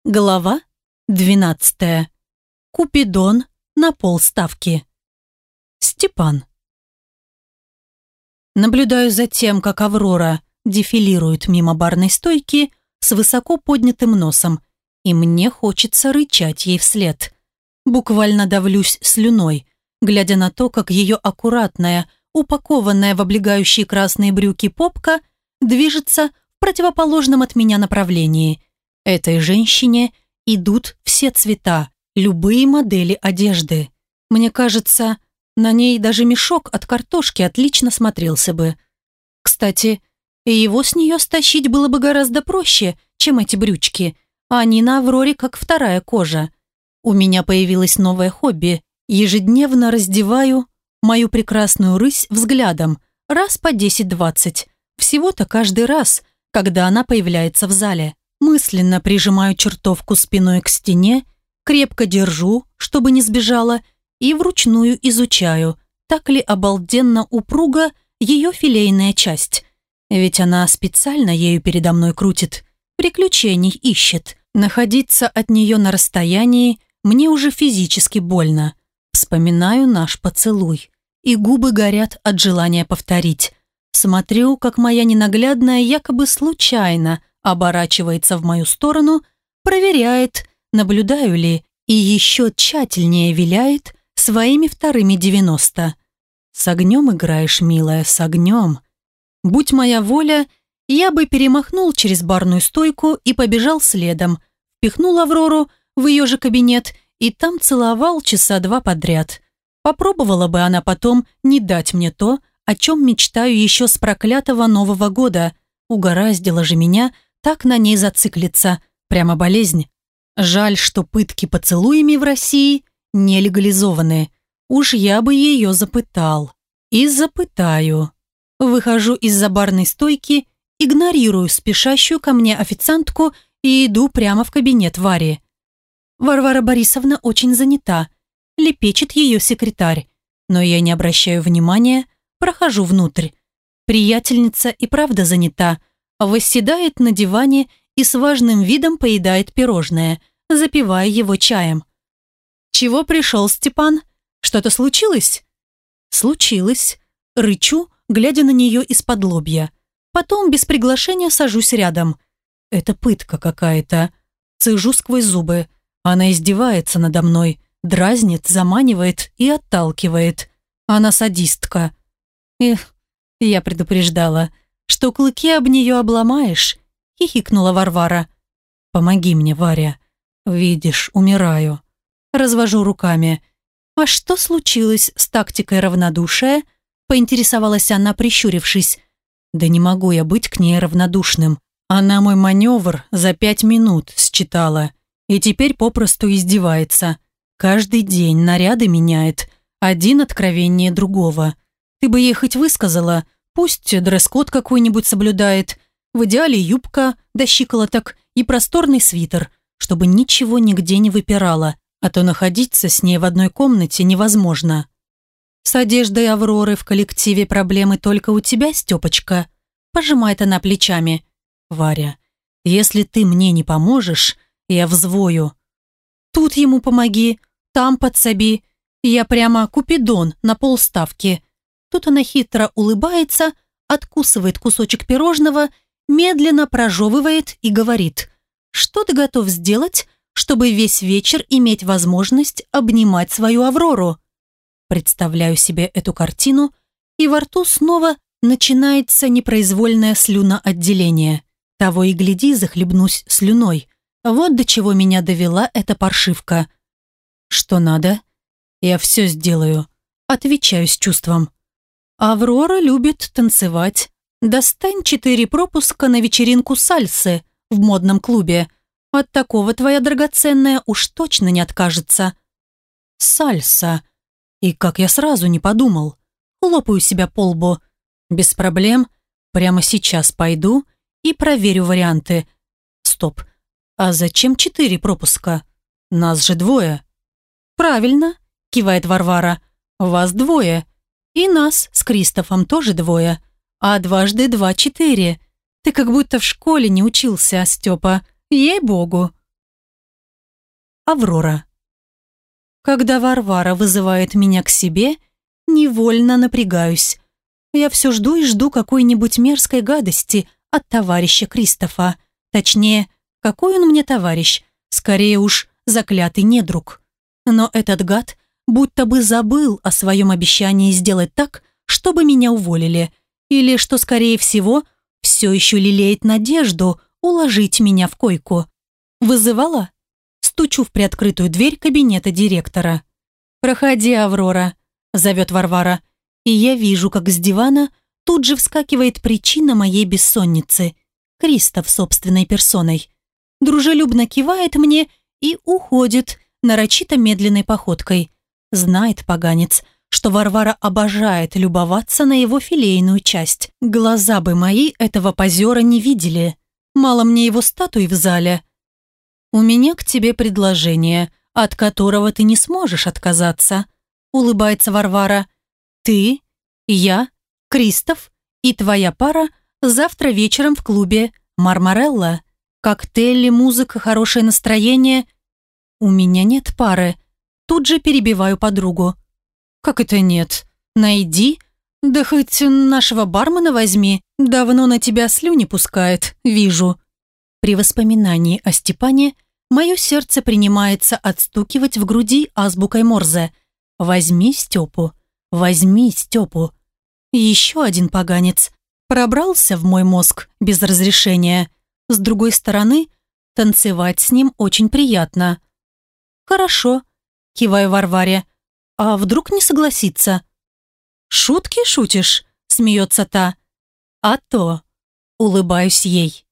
Глава 12. Купидон на полставки. Степан. Наблюдаю за тем, как Аврора дефилирует мимо барной стойки с высоко поднятым носом, и мне хочется рычать ей вслед. Буквально давлюсь слюной, глядя на то, как ее аккуратная, упакованная в облегающие красные брюки попка движется в противоположном от меня направлении. Этой женщине идут все цвета, любые модели одежды. Мне кажется, на ней даже мешок от картошки отлично смотрелся бы. Кстати, его с нее стащить было бы гораздо проще, чем эти брючки, а они на Авроре как вторая кожа. У меня появилось новое хобби. Ежедневно раздеваю мою прекрасную рысь взглядом, раз по 10-20. Всего-то каждый раз, когда она появляется в зале. Мысленно прижимаю чертовку спиной к стене, крепко держу, чтобы не сбежала, и вручную изучаю, так ли обалденно упруга ее филейная часть. Ведь она специально ею передо мной крутит, приключений ищет. Находиться от нее на расстоянии мне уже физически больно. Вспоминаю наш поцелуй, и губы горят от желания повторить. Смотрю, как моя ненаглядная якобы случайно оборачивается в мою сторону, проверяет, наблюдаю ли, и еще тщательнее виляет своими вторыми 90. С огнем играешь, милая, с огнем. Будь моя воля, я бы перемахнул через барную стойку и побежал следом, впихнул Аврору в ее же кабинет и там целовал часа 2 подряд. Попробовала бы она потом не дать мне то, о чем мечтаю еще с проклятого Нового года. Угораздило же меня так на ней зациклиться. Прямо болезнь. Жаль, что пытки поцелуями в России не легализованы. Уж я бы ее запытал. И запытаю. Выхожу из-за барной стойки, игнорирую спешащую ко мне официантку и иду прямо в кабинет Вари. Варвара Борисовна очень занята. Лепечет ее секретарь. Но я не обращаю внимания, прохожу внутрь. Приятельница и правда занята. Восседает на диване и с важным видом поедает пирожное, запивая его чаем. «Чего пришел, Степан? Что-то случилось?» «Случилось». Рычу, глядя на нее из-под лобья. Потом без приглашения сажусь рядом. Это пытка какая-то. Цежу сквозь зубы. Она издевается надо мной, дразнит, заманивает и отталкивает. Она садистка. Эх, я предупреждала, что клыки об нее обломаешь, хихикнула Варвара. Помоги мне, Варя. Видишь, умираю. Развожу руками. А что случилось с тактикой равнодушия? Поинтересовалась она, прищурившись. Да не могу я быть к ней равнодушным. Она мой маневр за 5 минут считала. И теперь попросту издевается. Каждый день наряды меняет. Один откровеннее другого. Ты бы ей хоть высказала, пусть дресс-код какой-нибудь соблюдает. В идеале юбка до щиколоток и просторный свитер, чтобы ничего нигде не выпирало, а то находиться с ней в одной комнате невозможно. С одеждой Авроры в коллективе проблемы только у тебя, Степочка. Пожимает она плечами. Варя, если ты мне не поможешь, я взвою. Тут ему помоги, там подсоби. Я прямо Купидон на полставки. Тут она хитро улыбается, откусывает кусочек пирожного, медленно прожевывает и говорит: «Что ты готов сделать, чтобы весь вечер иметь возможность обнимать свою Аврору?» Представляю себе эту картину, и во рту снова начинается непроизвольное слюноотделение. Того и гляди, захлебнусь слюной. Вот до чего меня довела эта паршивка. «Что надо?» «Я все сделаю», — отвечаю с чувством. Аврора любит танцевать. Достань 4 пропуска на вечеринку сальсы в модном клубе. От такого твоя драгоценная уж точно не откажется. Сальса. И как я сразу не подумал. Хлопаю себя по лбу. Без проблем. Прямо сейчас пойду и проверю варианты. Стоп. А зачем 4 пропуска? Нас же 2. Правильно, кивает Варвара. Вас 2. И нас с Кристофом тоже 2. А 2 × 2 = 4. Ты как будто в школе не учился, Степа. Ей-богу. Аврора. Когда Варвара вызывает меня к себе, невольно напрягаюсь. Я все жду и жду какой-нибудь мерзкой гадости от товарища Кристофа. Точнее, какой он мне товарищ? Скорее уж, заклятый недруг. Но этот гад будто бы забыл о своем обещании сделать так, чтобы меня уволили. Или, что скорее всего, все еще лелеет надежду уложить меня в койку. Вызывала? Стучу в приоткрытую дверь кабинета директора. «Проходи, Аврора», — зовет Варвара. И я вижу, как с дивана тут же вскакивает причина моей бессонницы. Кристоф собственной персоной. Дружелюбно кивает мне и уходит нарочито медленной походкой. Знает поганец, что Варвара обожает любоваться на его филейную часть. Глаза бы мои этого позера не видели. Мало мне его статуи в зале. «У меня к тебе предложение, от которого ты не сможешь отказаться», улыбается Варвара. «Ты, я, Кристоф и твоя пара завтра вечером в клубе «Мармарелла». Коктейли, музыка, хорошее настроение. У меня нет пары. Тут же перебиваю подругу. «Как это нет? Найди. Да хоть нашего бармена возьми. Давно на тебя слюни пускает, вижу». При воспоминании о Степане мое сердце принимается отстукивать в груди азбукой Морзе. «Возьми Степу. Возьми Степу». Еще один поганец пробрался в мой мозг без разрешения. С другой стороны, танцевать с ним очень приятно. «Хорошо», – киваю Варваре. «А вдруг не согласится?» «Шутки шутишь?» – смеется та. «А то», – улыбаюсь ей.